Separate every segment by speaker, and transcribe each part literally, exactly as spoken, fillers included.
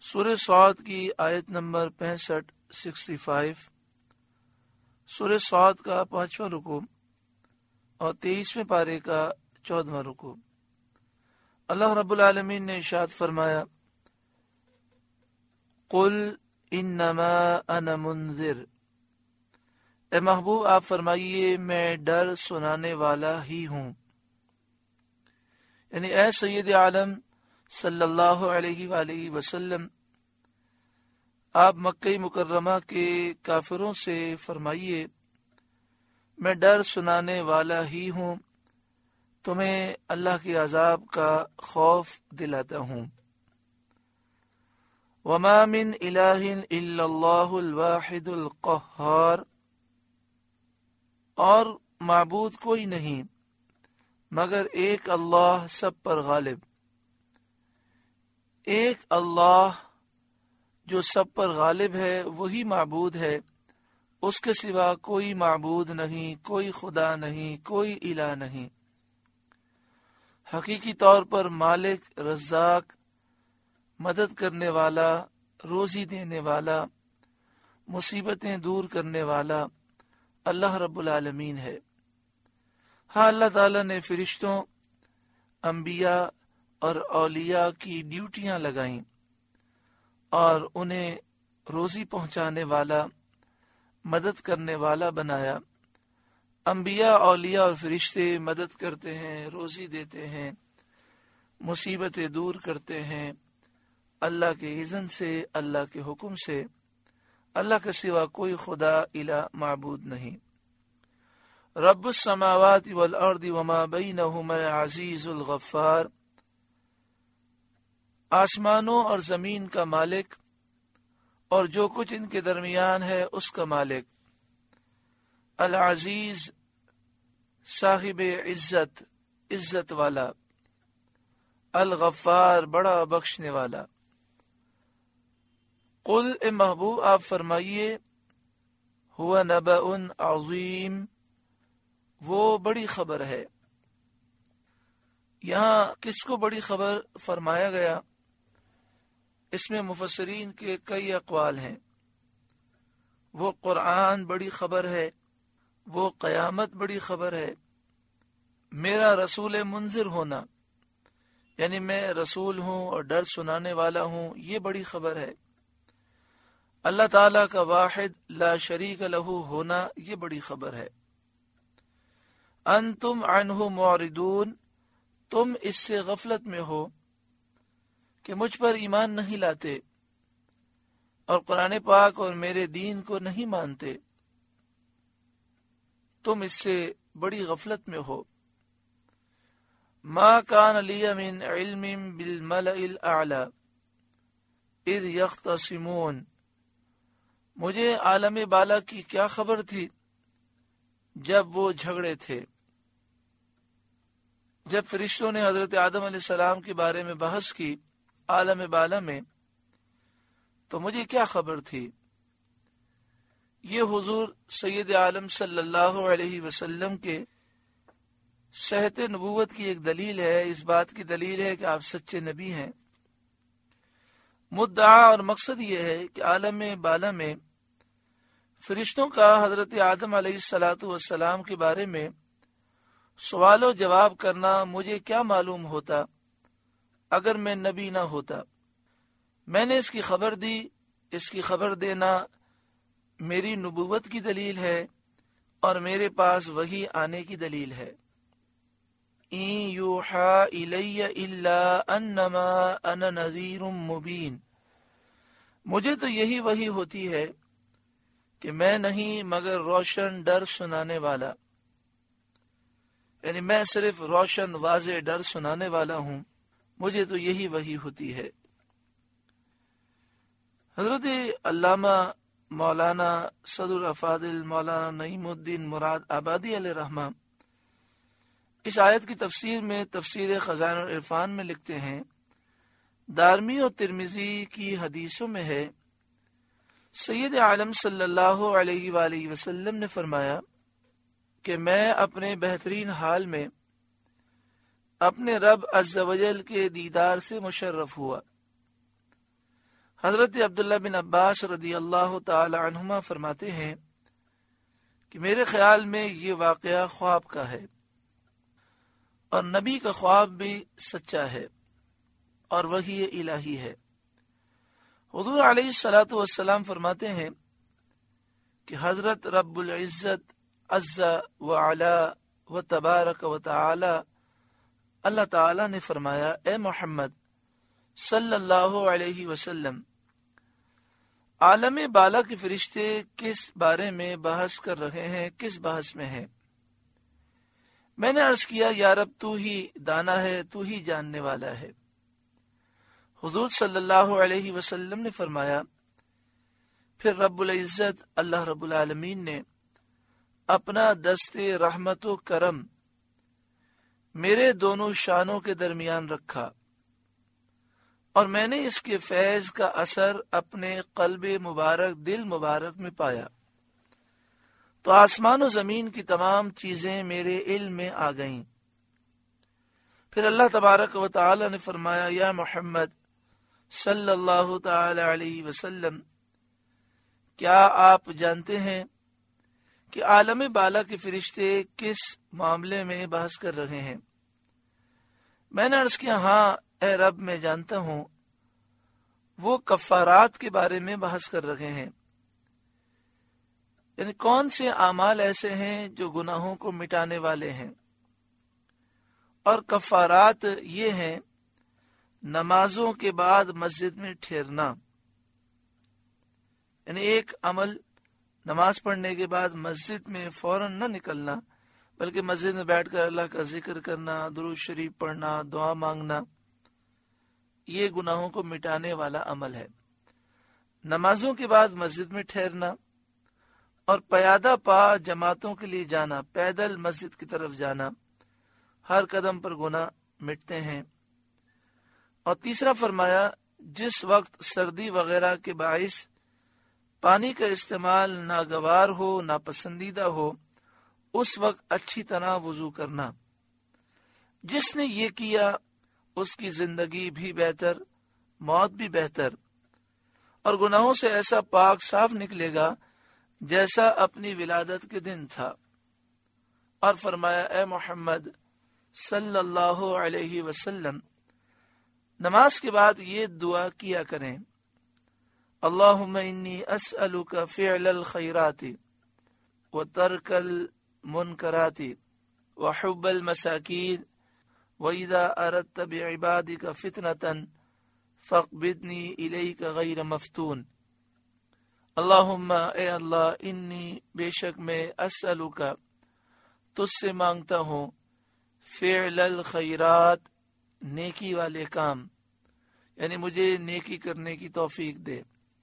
Speaker 1: سورہ صاد کی آیت نمبر پینسٹھ سکسٹی فائیو، سورہ صاد کا پانچواں رکوع اور تیئیسویں پارے کا چودواں رکوع۔ اللہ رب العالمین نے ارشاد فرمایا، قل انما انا منذر، اے محبوب آپ فرمائیے میں ڈر سنانے والا ہی ہوں، یعنی اے سید عالم صلی اللہ علیہ وآلہ وسلم آپ مکہ مکرمہ کے کافروں سے فرمائیے میں ڈر سنانے والا ہی ہوں، تمہیں اللہ کے عذاب کا خوف دلاتا ہوں۔ وما من الہ الا اللہ الواحد القہار، اور معبود کوئی نہیں مگر ایک اللہ سب پر غالب، ایک اللہ جو سب پر غالب ہے وہی معبود ہے، اس کے سوا کوئی معبود نہیں، کوئی خدا نہیں، کوئی الہ نہیں۔ حقیقی طور پر مالک، رزاق، مدد کرنے والا، روزی دینے والا، مصیبتیں دور کرنے والا اللہ رب العالمین ہے۔ ہاں اللہ تعالیٰ نے فرشتوں، انبیاء اور اولیاء کی ڈیوٹیاں لگائیں اور انہیں روزی پہنچانے والا، مدد کرنے والا بنایا۔ انبیاء، اولیاء اور فرشتے مدد کرتے ہیں، روزی دیتے ہیں، مصیبتیں دور کرتے ہیں اللہ کے اذن سے، اللہ کے حکم سے۔ اللہ کے سوا کوئی خدا، الہ، معبود نہیں۔ رب السماوات والارض وما بینہما العزیز الغفار، آسمانوں اور زمین کا مالک اور جو کچھ ان کے درمیان ہے اس کا مالک، العزیز صاحب عزت، عزت والا، الغفار بڑا بخشنے والا۔ قل اے محبوب آپ فرمائیے، ہوا نبأ عظیم، وہ بڑی خبر ہے۔ یہاں کس کو بڑی خبر فرمایا گیا؟ اس میں مفسرین کے کئی اقوال ہیں۔ وہ قرآن بڑی خبر ہے، وہ قیامت بڑی خبر ہے، میرا رسول منذر ہونا، یعنی میں رسول ہوں اور ڈر سنانے والا ہوں، یہ بڑی خبر ہے۔ اللہ تعالیٰ کا واحد لا شریک لہ ہونا، یہ بڑی خبر ہے۔ انتم عنہ معرضون، تم اس سے غفلت میں ہو کہ مجھ پر ایمان نہیں لاتے اور قرآن پاک اور میرے دین کو نہیں مانتے، تم اس سے بڑی غفلت میں ہو۔ ما کان لی من علم بالملأ الاعلی اذ یختصمون، مجھے عالم بالا کی کیا خبر تھی جب وہ جھگڑے تھے، جب فرشتوں نے حضرت آدم علیہ السلام کے بارے میں بحث کی عالم بالا میں، تو مجھے کیا خبر تھی۔ یہ حضور سید عالم صلی اللہ علیہ وسلم کے صحت نبوت کی ایک دلیل ہے، اس بات کی دلیل ہے کہ آپ سچے نبی ہیں۔ مدعا اور مقصد یہ ہے کہ عالم بالا میں فرشتوں کا حضرت آدم علیہ الصلاۃ والسلام کے بارے میں سوال و جواب کرنا مجھے کیا معلوم ہوتا اگر میں نبی نہ ہوتا۔ میں نے اس کی خبر دی، اس کی خبر دینا میری نبوت کی دلیل ہے اور میرے پاس وحی آنے کی دلیل ہے۔ ان یوحا الی الا انما انا نذیر مبین، مجھے تو یہی وحی ہوتی ہے کہ میں نہیں مگر روشن ڈر سنانے والا، یعنی میں صرف روشن واضح ڈر سنانے والا ہوں، مجھے تو یہی وحی ہوتی ہے۔ حضرت علامہ مولانا صدر الافاضل مولانا نعیم الدین مراد آبادی علیہ رحمہ اس آیت کی تفسیر میں تفسیر خزائن العرفان میں لکھتے ہیں، دارمی اور ترمذی کی حدیثوں میں ہے، سید عالم صلی اللہ علیہ وآلہ وسلم نے فرمایا کہ میں اپنے بہترین حال میں اپنے رب عز و جل کے دیدار سے مشرف ہوا۔ حضرت عبداللہ بن عباس رضی اللہ تعالی عنہما فرماتے ہیں کہ میرے خیال میں یہ واقعہ خواب کا ہے، اور نبی کا خواب بھی سچا ہے اور وحی الہی ہے۔ حضور علیہ الصلوۃ والسلام فرماتے ہیں کہ حضرت رب العزت عز و علا و تبارک و تعالی اللہ تعالی نے فرمایا، اے محمد صلی اللہ علیہ وسلم، عالم بالا کے فرشتے کس بارے میں بحث کر رہے ہیں، کس بحث میں ہیں؟ میں نے عرض کیا، یا رب تو ہی دانا ہے، تو ہی جاننے والا ہے۔ حضور صلی اللہ علیہ وسلم نے فرمایا، پھر رب العزت اللہ رب العالمین نے اپنا دست رحمت و کرم میرے دونوں شانوں کے درمیان رکھا، اور میں نے اس کے فیض کا اثر اپنے قلب مبارک، دل مبارک میں پایا، تو آسمان و زمین کی تمام چیزیں میرے علم میں آ گئیں۔ پھر اللہ تبارک و تعالی نے فرمایا، یا محمد صلی اللہ تعالی علیہ وسلم، کیا آپ جانتے ہیں کہ عالم بالا کے فرشتے کس معاملے میں بحث کر رہے ہیں؟ میں نے عرض کیا، ہاں اے رب میں جانتا ہوں، وہ کفارات کے بارے میں بحث کر رہے ہیں، یعنی کون سے اعمال ایسے ہیں جو گناہوں کو مٹانے والے ہیں۔ اور کفارات یہ ہیں نمازوں کے بعد مسجد میں ٹھہرنا، یعنی ایک عمل نماز پڑھنے کے بعد مسجد میں فوراً نہ نکلنا، بلکہ مسجد میں بیٹھ کر اللہ کا ذکر کرنا، درود شریف پڑھنا، دعا مانگنا، یہ گناہوں کو مٹانے والا عمل ہے۔ نمازوں کے بعد مسجد میں ٹھہرنا اور پیادہ پا جماعتوں کے لیے جانا، پیدل مسجد کی طرف جانا، ہر قدم پر گناہ مٹتے ہیں۔ اور تیسرا فرمایا، جس وقت سردی وغیرہ کے باعث پانی کا استعمال ناگوار ہو، ناپسندیدہ ہو، اس وقت اچھی طرح وضو کرنا۔ جس نے یہ کیا اس کی زندگی بھی بہتر، موت بھی بہتر، اور گناہوں سے ایسا پاک صاف نکلے گا جیسا اپنی ولادت کے دن تھا۔ اور فرمایا، اے محمد صلی اللہ علیہ وسلم، نماز کے بعد یہ دعا کیا کریں، اللہم انی اسألک فعل الخیرات وترک المنکرات وحب المساکین وَإِذَا أَرَدْتَ بِعِبَادِكَ فِتْنَةً فَاقْبِضْنِي إِلَيْكَ غَيْرَ مَفْتُونٍ۔ اللہم، اے اللہ، انی بے شک میں اسألک تجھ سے مانگتا ہوں، فعل الخیرات نیکی والے کام، یعنی مجھے نیکی کرنے کی توفیق دے،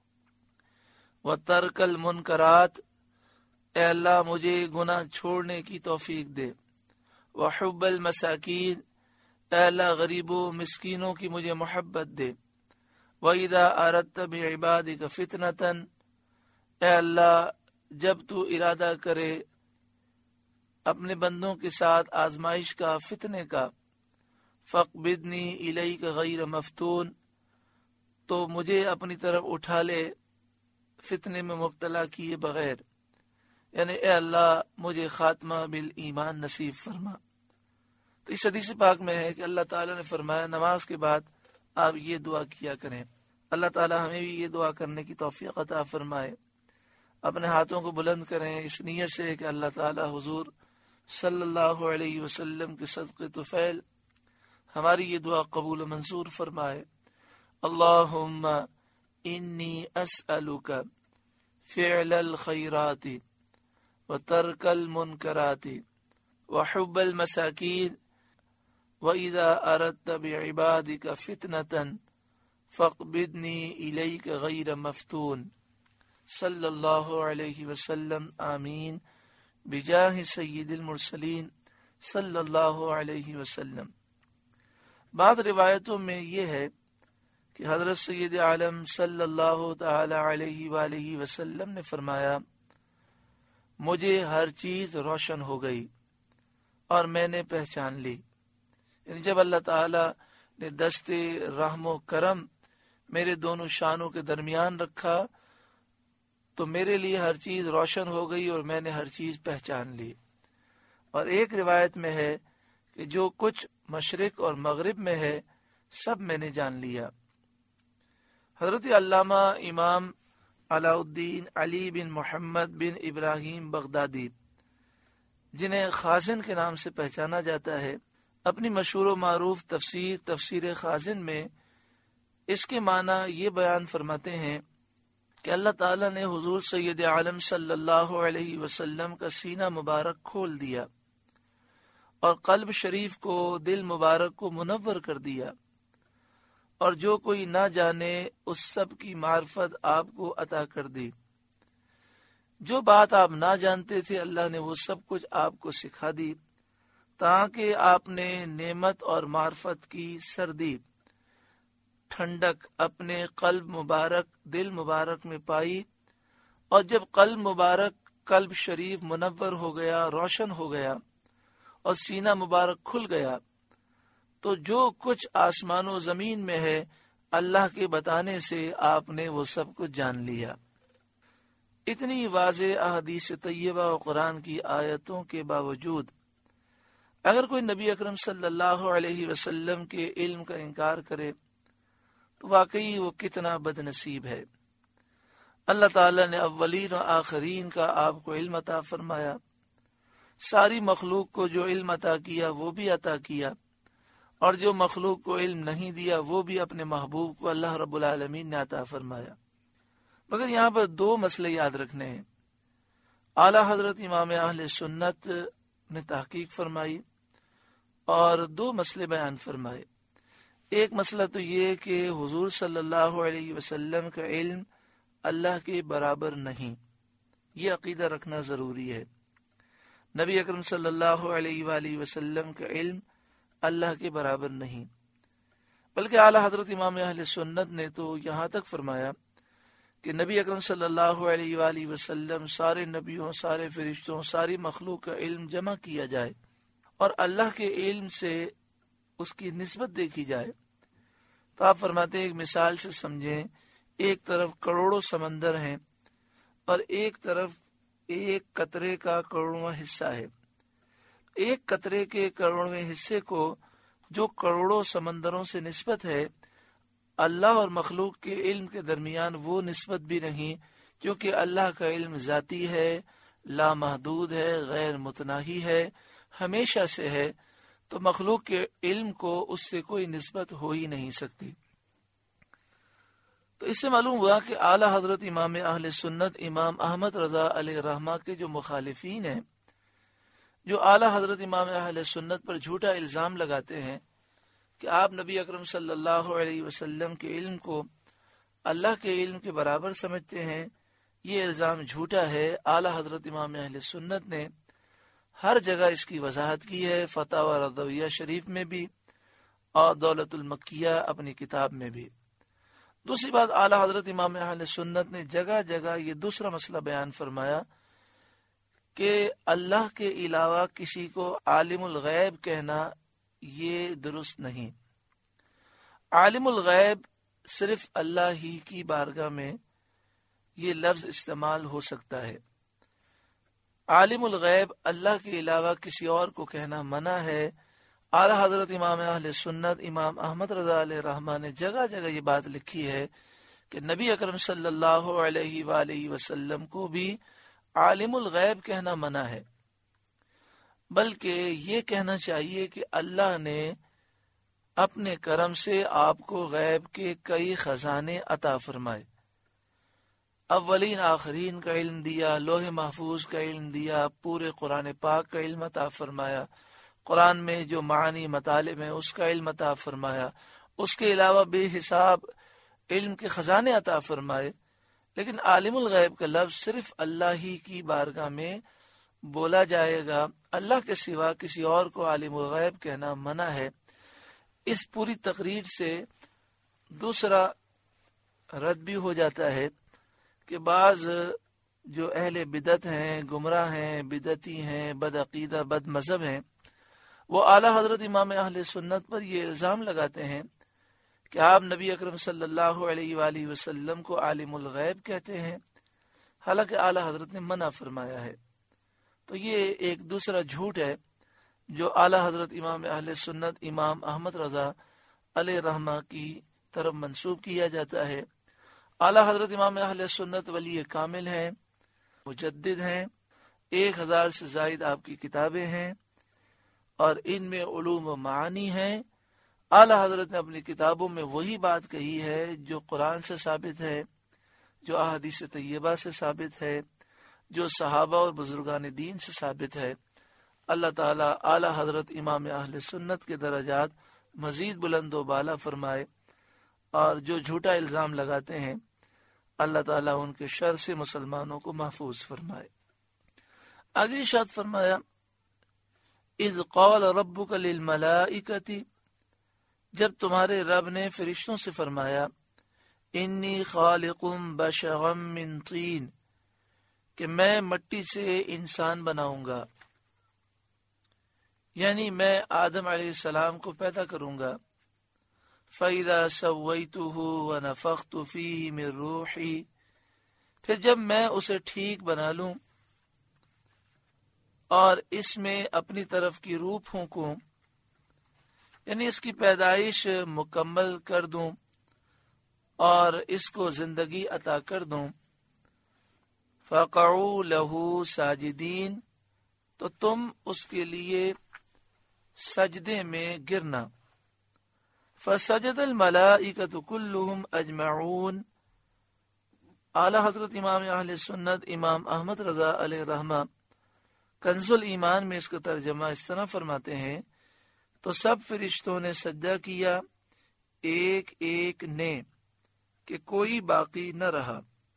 Speaker 1: وَتَرْكَ الْمُنْكَرَاتِ، اے اللہ مجھے گناہ چھوڑنے کی توفیق دے، وَحُبَّ الْمَسَاكِينِ، اے اللہ غریبوں مسکینوں کی مجھے محبت دے، وَإِذَا أَرَدْتَ بِعِبَادِكَ فِتْنَةً، اے اللہ جب تو ارادہ کرے اپنے بندوں کے ساتھ آزمائش کا، فتنے کا، فَاقْبِضْنِي إِلَيْكَ غَيْرَ مَفْتُونٍ، تو مجھے اپنی طرف اٹھا لے فتنے میں مبتلا کیے بغیر، یعنی اے اللہ مجھے خاتمہ بالایمان نصیب فرما۔ تو اس حدیث پاک میں ہے کہ اللہ تعالیٰ نے فرمایا نماز کے بعد آپ یہ دعا کیا کریں۔ اللہ تعالیٰ ہمیں بھی یہ دعا کرنے کی توفیق عطا فرمائے۔ اپنے ہاتھوں کو بلند کریں اس نیت سے کہ اللہ تعالیٰ حضور صلی اللہ علیہ وسلم کے صدقے طفیل ہماری یہ دعا قبول و منظور فرمائے۔ اللہم انی اسألک فعل الخیرات وترک المنکرات وحب المساکین وَإِذَا أَرَدْتَ بِعِبَادِكَ فِتْنَةً فَاقْبِضْنِي إِلَيْكَ غَيْرَ مَفْتُونٍ۔ صلی اللہ علیہ وسلم، آمین، بجاہ سید المرسلین صلی اللہ علیہ وسلم۔ بعض روایتوں میں یہ ہے کہ حضرت سید عالم صلی اللہ تعالی علیہ وآلہ وسلم نے فرمایا، مجھے ہر چیز روشن ہو گئی اور میں نے پہچان لی، یعنی جب اللہ تعالی نے دست رحم و کرم میرے دونوں شانوں کے درمیان رکھا تو میرے لیے ہر چیز روشن ہو گئی اور میں نے ہر چیز پہچان لی۔ اور ایک روایت میں ہے کہ جو کچھ مشرق اور مغرب میں ہے سب میں نے جان لیا۔ حضرت علامہ امام علاء الدین علی بن محمد بن ابراہیم بغدادی، جنہیں خازن کے نام سے پہچانا جاتا ہے، اپنی مشہور و معروف تفسیر تفسیر خازن میں اس کے معنی یہ بیان فرماتے ہیں کہ اللہ تعالیٰ نے حضور سید عالم صلی اللہ علیہ وسلم کا سینہ مبارک کھول دیا اور قلب شریف کو، دل مبارک کو منور کر دیا، اور جو کوئی نہ جانے اس سب کی معرفت آپ کو عطا کر دی۔ جو بات آپ نہ جانتے تھے اللہ نے وہ سب کچھ آپ کو سکھا دی، تاکہ آپ نے نعمت اور معرفت کی سردی، ٹھنڈک اپنے قلب مبارک، دل مبارک میں پائی، اور جب قلب مبارک، قلب شریف منور ہو گیا، روشن ہو گیا اور سینہ مبارک کھل گیا، تو جو کچھ آسمان و زمین میں ہے اللہ کے بتانے سے آپ نے وہ سب کچھ جان لیا۔ اتنی واضح احادیث طیبہ و قرآن کی آیتوں کے باوجود اگر کوئی نبی اکرم صلی اللہ علیہ وسلم کے علم کا انکار کرے تو واقعی وہ کتنا بد نصیب ہے۔ اللہ تعالیٰ نے اولین و آخرین کا آپ کو علم عطا فرمایا، ساری مخلوق کو جو علم عطا کیا وہ بھی عطا کیا، اور جو مخلوق کو علم نہیں دیا وہ بھی اپنے محبوب کو اللہ رب العالمین نے عطا فرمایا۔ مگر یہاں پر دو مسئلے یاد رکھنے ہیں۔ اعلیٰ حضرت امام اہل سنت نے تحقیق فرمائی اور دو مسئلے بیان فرمائے۔ ایک مسئلہ تو یہ کہ حضور صلی اللہ علیہ وسلم کا علم اللہ کے برابر نہیں، یہ عقیدہ رکھنا ضروری ہے۔ نبی اکرم صلی اللہ علیہ وآلہ وسلم کا علم اللہ کے برابر نہیں، بلکہ اعلیٰ حضرت امام اہل سنت نے تو یہاں تک فرمایا کہ نبی اکرم صلی اللہ علیہ وآلہ وسلم سارے نبیوں، سارے فرشتوں، ساری مخلوق کا علم جمع کیا جائے اور اللہ کے علم سے اس کی نسبت دیکھی جائے تو آپ فرماتے ہیں ایک مثال سے سمجھیں، ایک طرف کروڑوں سمندر ہیں اور ایک طرف ایک قطرے کا کروڑواں حصہ ہے۔ ایک قطرے کے کروڑویں حصے کو جو کروڑوں سمندروں سے نسبت ہے، اللہ اور مخلوق کے علم کے درمیان وہ نسبت بھی نہیں، کیونکہ اللہ کا علم ذاتی ہے، لامحدود ہے، غیر متناہی ہے، ہمیشہ سے ہے، تو مخلوق کے علم کو اس سے کوئی نسبت ہو ہی نہیں سکتی۔ تو اس سے معلوم ہوا کہ اعلیٰ حضرت امام اہل سنت امام احمد رضا علیہ رحمہ کے جو مخالفین ہیں، جو اعلیٰ حضرت امام اہل سنت پر جھوٹا الزام لگاتے ہیں کہ آپ نبی اکرم صلی اللہ علیہ وسلم کے علم کو اللہ کے علم کے برابر سمجھتے ہیں، یہ الزام جھوٹا ہے۔ اعلیٰ حضرت امام اہل سنت نے ہر جگہ اس کی وضاحت کی ہے، فتاوی رضویہ شریف میں بھی اور دولت المکیہ اپنی کتاب میں بھی۔ دوسری بات، اعلیٰ حضرت امام اہل سنت نے جگہ جگہ یہ دوسرا مسئلہ بیان فرمایا کہ اللہ کے علاوہ کسی کو عالم الغیب کہنا یہ درست نہیں۔ عالم الغیب صرف اللہ ہی کی بارگاہ میں یہ لفظ استعمال ہو سکتا ہے۔ عالم الغیب اللہ کے علاوہ کسی اور کو کہنا منع ہے۔ اعلیٰ حضرت امام اہل سنت امام احمد رضا علیہ رحمہ نے جگہ جگہ یہ بات لکھی ہے کہ نبی اکرم صلی اللہ علیہ وآلہ وسلم کو بھی عالم الغیب کہنا منع ہے، بلکہ یہ کہنا چاہیے کہ اللہ نے اپنے کرم سے آپ کو غیب کے کئی خزانے عطا فرمائے، اولین آخرین کا علم دیا، لوح محفوظ کا علم دیا، پورے قرآن پاک کا علم عطا فرمایا، قرآن میں جو معانی مطالب ہیں اس کا علم عطا فرمایا، اس کے علاوہ بے حساب علم کے خزانے عطا فرمائے۔ لیکن عالم الغیب کا لفظ صرف اللہ ہی کی بارگاہ میں بولا جائے گا، اللہ کے سوا کسی اور کو عالم الغیب کہنا منع ہے۔ اس پوری تقریر سے دوسرا رد بھی ہو جاتا ہے کہ بعض جو اہل بدعت ہیں، گمراہ ہیں، بدعتی ہیں، بد عقیدہ، بد مذہب ہیں، وہ اعلیٰ حضرت امام اہل سنت پر یہ الزام لگاتے ہیں کہ آپ نبی اکرم صلی اللہ علیہ وآلہ وسلم کو عالم الغیب کہتے ہیں، حالانکہ اعلیٰ حضرت نے منع فرمایا ہے۔ تو یہ ایک دوسرا جھوٹ ہے جو اعلیٰ حضرت امام اہل سنت امام احمد رضا علیہ رحمہ کی طرف منسوب کیا جاتا ہے۔ اعلیٰ حضرت امام اہل سنت ولی کامل ہیں، مجدد ہیں، ایک ہزار سے زائد آپ کی کتابیں ہیں اور ان میں علوم و معانی ہیں۔ اعلیٰ حضرت نے اپنی کتابوں میں وہی بات کہی ہے جو قرآن سے ثابت ہے، جو احادیث طیبہ سے ثابت ہے، جو صحابہ اور بزرگان دین سے ثابت ہے۔ اللہ تعالیٰ اعلیٰ حضرت امام اہل سنت کے درجات مزید بلند و بالا فرمائے، اور جو جھوٹا الزام لگاتے ہیں اللہ تعالیٰ ان کے شر سے مسلمانوں کو محفوظ فرمائے۔ آگے ارشاد فرمایا، اذ قال ربک للملائکۃ، جب تمہارے رب نے فرشتوں سے فرمایا، انی خالق بشرا من طین، کہ میں مٹی سے انسان بناؤں گا، یعنی میں آدم علیہ السلام کو پیدا کروں گا۔ فَإِذَا سَوَّيْتُهُ وَنَفَخْتُ فِيهِ مِن رُوحِي، پھر جب میں اسے ٹھیک بنا لوں اور اس میں اپنی طرف کی روح پھونکوں، یعنی اس کی پیدائش مکمل کر دوں اور اس کو زندگی عطا کر دوں، فَقَعُوا لَهُ سَاجِدِينَ، تو تم اس کے لیے سجدے میں گرنا۔ فسجد الملائکۃ کلہم اجمعون، اعلیٰ حضرت امام اہل سنت امام احمد رضا علیہ رحمہ کنز الایمان میں اس کا ترجمہ اس طرح فرماتے ہیں، تو سب فرشتوں نے سجدہ کیا ایک ایک نے، کہ کوئی باقی نہ رہا۔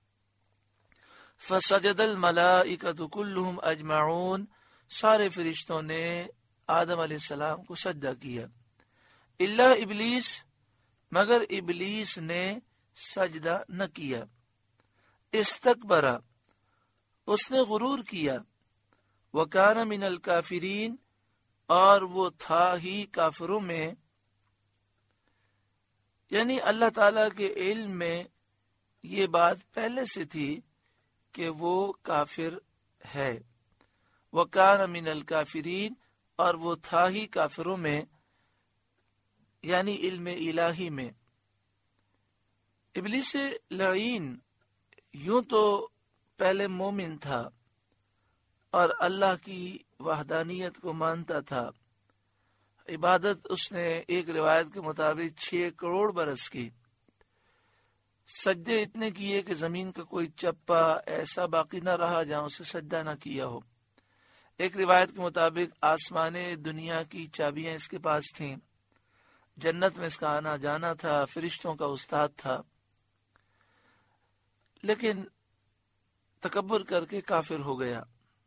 Speaker 1: فسجد الملائکۃ کلہم اجمعون، سارے فرشتوں نے آدم علیہ السلام کو سجدہ کیا، الا ابلیس، مگر ابلیس نے سجدہ نہ کیا۔ استکبر، اس نے غرور کیا، وکان من الکافرین، اور وہ تھا ہی کافروں میں، یعنی اللہ تعالی کے علم میں یہ بات پہلے سے تھی کہ وہ کافر ہے۔ وکان من الکافرین، اور وہ تھا ہی کافروں میں، یعنی علم الہی میں۔ ابلیس لعین یوں تو پہلے مومن تھا اور اللہ کی وحدانیت کو مانتا تھا، عبادت اس نے ایک روایت کے مطابق چھ کروڑ برس کی، سجدے اتنے کیے کہ زمین کا کوئی چپا ایسا باقی نہ رہا جہاں اسے سجدہ نہ کیا ہو۔ ایک روایت کے مطابق آسمان دنیا کی چابیاں اس کے پاس تھیں، جنت میں اس کا آنا جانا تھا، فرشتوں کا استاد تھا، لیکن تکبر کر کے کافر ہو گیا۔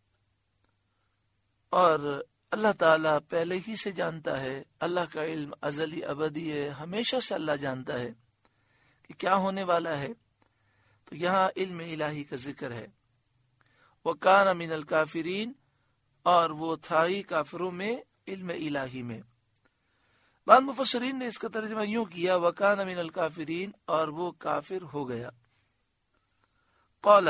Speaker 1: اور اللہ تعالیٰ پہلے ہی سے جانتا ہے، اللہ کا علم ازلی ابدی ہے، ہمیشہ سے اللہ جانتا ہے کہ کیا ہونے والا ہے۔ تو یہاں علم الہی کا ذکر ہے، وَكَانَ مِنَ الْكَافِرِينَ، اور وہ تھا ہی کافروں میں علم الہی میں۔ بعض مفسرین نے اس کا ترجمہ یوں کیا، وَكَانَ مِنَ الْكَافِرِينَ، اور وہ کافر ہو گیا۔ قال،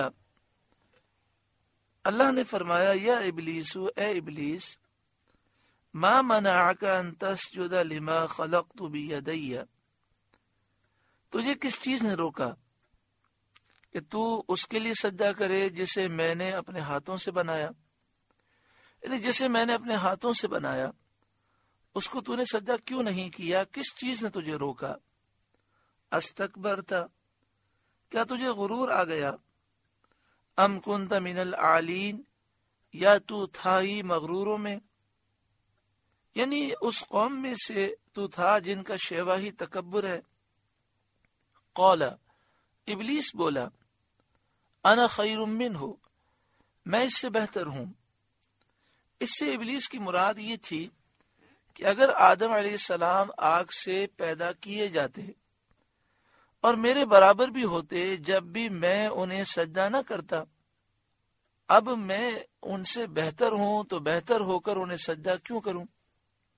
Speaker 1: اللہ نے فرمایا، یا ابلیس، اے ابلیس، ما منعک ان تسجد لما خلقت بیدی، تجھے کس چیز نے روکا کہ تو اس کے لیے سجدہ کرے جسے میں نے اپنے ہاتھوں سے بنایا، یعنی جسے میں نے اپنے ہاتھوں سے بنایا اس کو تو نے سجدہ کیوں نہیں کیا؟ کس چیز نے تجھے روکا؟ استکبرت، کیا تجھے غرور آ گیا؟ ام کنت من العالین، یا تو تھا ہی مغروروں میں، یعنی اس قوم میں سے تو تھا جن کا شیوا ہی تکبر ہے۔ قال، ابلیس بولا، انا خیر منہ، میں اس سے بہتر ہوں۔ اس سے ابلیس کی مراد یہ تھی کہ اگر آدم علیہ السلام آگ سے پیدا کیے جاتے اور میرے برابر بھی ہوتے جب بھی میں انہیں سجدہ نہ کرتا، اب میں ان سے بہتر ہوں تو بہتر ہو کر انہیں سجدہ کیوں کروں؟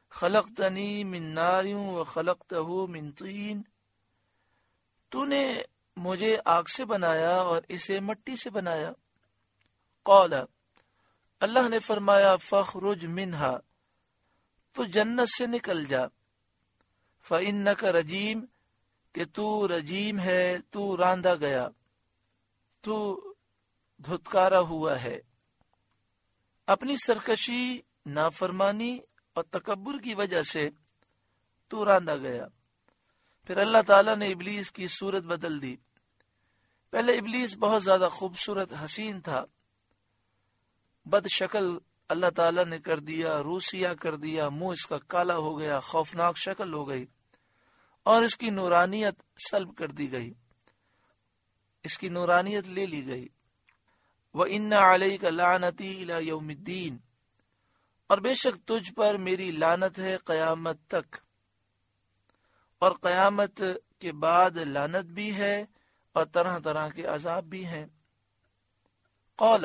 Speaker 1: خلقتنی من نار و خلقتہ من طین، تو نے مجھے آگ سے بنایا اور اسے مٹی سے بنایا۔ قال، اللہ نے فرمایا فاخرج منہا، تو جنت سے نکل جا، فإنک رجیم، کہ تو رجیم ہے، تو راندا گیا، تو دھتکارا ہوا ہے۔ اپنی سرکشی، نافرمانی اور تکبر کی وجہ سے تو راندا گیا۔ پھر اللہ تعالیٰ نے ابلیس کی صورت بدل دی۔ پہلے ابلیس بہت زیادہ خوبصورت حسین تھا، بد شکل اللہ تعالیٰ نے کر دیا، روسیا کر دیا، منہ اس کا کالا ہو گیا، خوفناک شکل ہو گئی اور اس کی نورانیت سلب کر دی گئی، اس کی نورانیت لے لی گئی۔ وَإِنَّ عَلَيْكَ لَعْنَتِي إِلَى يَوْمِ الدِّينِ، اور بے شک تجھ پر میری لعنت ہے قیامت تک، اور قیامت کے بعد لعنت بھی ہے اور طرح طرح کے عذاب بھی ہیں۔ قال،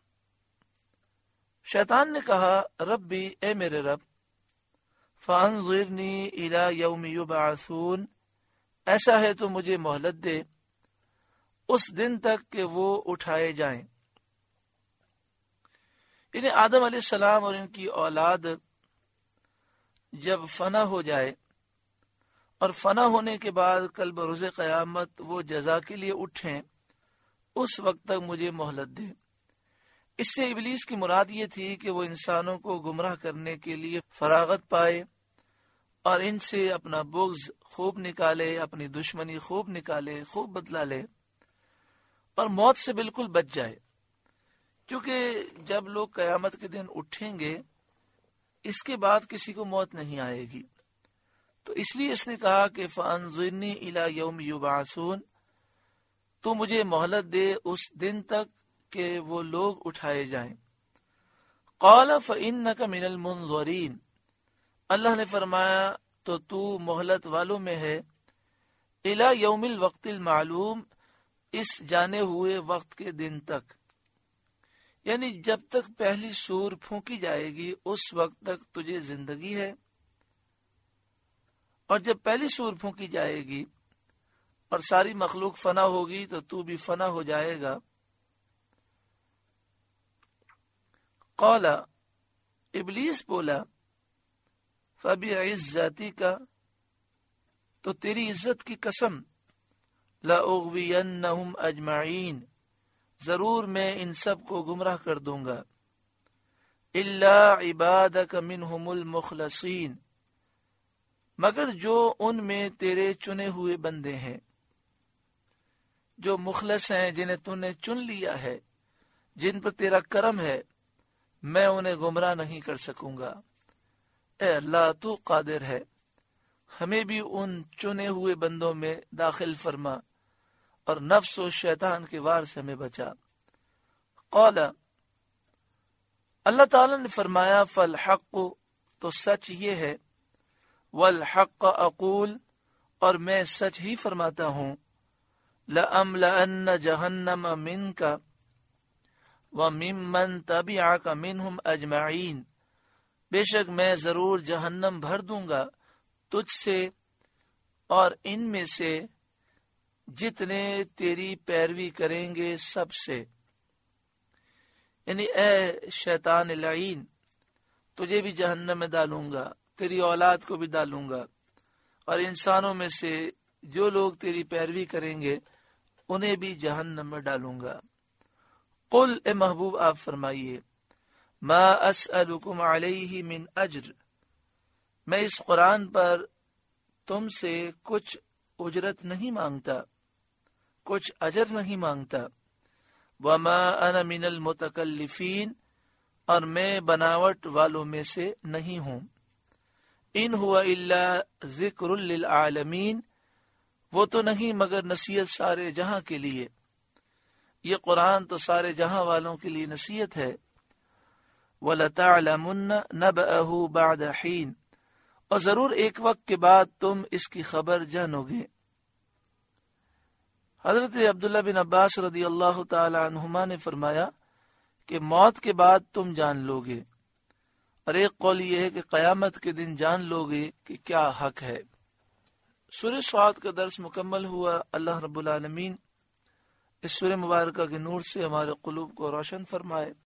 Speaker 1: شیطان نے کہا ربی، اے میرے رب، فانظرنی الی یوم یبعثون، ایسا ہے تو مجھے مہلت دے اس دن تک کہ وہ اٹھائے جائیں۔ انہیں آدم علیہ السلام اور ان کی اولاد جب فنا ہو جائے اور فنا ہونے کے بعد کل بروز قیامت وہ جزا کے لیے اٹھیں، اس وقت تک مجھے مہلت دے۔ اس سے ابلیس کی مراد یہ تھی کہ وہ انسانوں کو گمراہ کرنے کے لیے فراغت پائے اور ان سے اپنا بغض خوب نکالے، اپنی دشمنی خوب نکالے، خوب بدلا لے اور موت سے بالکل بچ جائے، کیونکہ جب لوگ قیامت کے دن اٹھیں گے اس کے بعد کسی کو موت نہیں آئے گی۔ تو اس لیے اس نے کہا کہ فانظرنی الی یوم یبعثون، تو مجھے مہلت دے اس دن تک کہ وہ لوگ اٹھائے جائیں۔ قال فإنک من المنظرین، اللہ نے فرمایا تو تو مہلت والوں میں ہے، الی یوم الوقت المعلوم، اس جانے ہوئے وقت کے دن تک، یعنی جب تک پہلی سور پھونکی جائے گی اس وقت تک تجھے زندگی ہے، اور جب پہلی سور پھونکی جائے گی اور ساری مخلوق فنا ہوگی تو تو بھی فنا ہو جائے گا۔ قال، ابلیس بولا فبعزتک، تو تیری عزت کی قسم، لأغوینہم اجمعین، ضرور میں ان سب کو گمراہ کر دوں گا، الا عبادک منہم المخلصین، مگر جو ان میں تیرے چنے ہوئے بندے ہیں، جو مخلص ہیں، جنہیں تو نے چن لیا ہے، جن پر تیرا کرم ہے، میں انہیں گمراہ نہیں کر سکوں گا۔ اے اللہ، تو قادر ہے، ہمیں بھی ان چنے ہوئے بندوں میں داخل فرما اور نفس و شیطان کے وار سے ہمیں بچا۔ قال، اللہ تعالی نے فرمایا فالحق، تو سچ یہ ہے، والحق اقول، اور میں سچ ہی فرماتا ہوں، لأملأن جہنم منک وممن تبعک منہم اجمعین، بے شک میں ضرور جہنم بھر دوں گا تجھ سے اور ان میں سے جتنے تیری پیروی کریں گے سب سے، یعنی اے شیطان لعین، تجھے بھی جہنم میں ڈالوں گا، تیری اولاد کو بھی ڈالوں گا، اور انسانوں میں سے جو لوگ تیری پیروی کریں گے انہیں بھی جہنم میں ڈالوں گا۔ قل، اے محبوب آپ فرمائیے، ما اسألکم علیہ من اجر، میں اس قرآن پر تم سے کچھ اجرت نہیں مانگتا، کچھ اجر نہیں مانگتا، وما انا من المتکلفین، اور میں بناوٹ والوں میں سے نہیں ہوں، ان ہوا الا ذکر للعالمین، وہ تو نہیں مگر نصیحت سارے جہاں کے لیے، یہ قرآن تو سارے جہاں والوں کے لیے نصیحت ہے۔ وَلَتَعْلَمُنَّ نَبَأَهُ بَعْدَ حِينٍ، اور ضرور ایک وقت کے بعد تم اس کی خبر جانو گے۔ حضرت عبداللہ بن عباس رضی اللہ تعالی عنہما نے فرمایا کہ موت کے بعد تم جان لو گے، اور ایک قول یہ ہے کہ قیامت کے دن جان لو گے کہ کیا حق ہے۔ سورہ صاد کا درس مکمل ہوا۔ اللہ رب العالمین اس سورہ مبارکہ کے نور سے ہمارے قلوب کو روشن فرمائے۔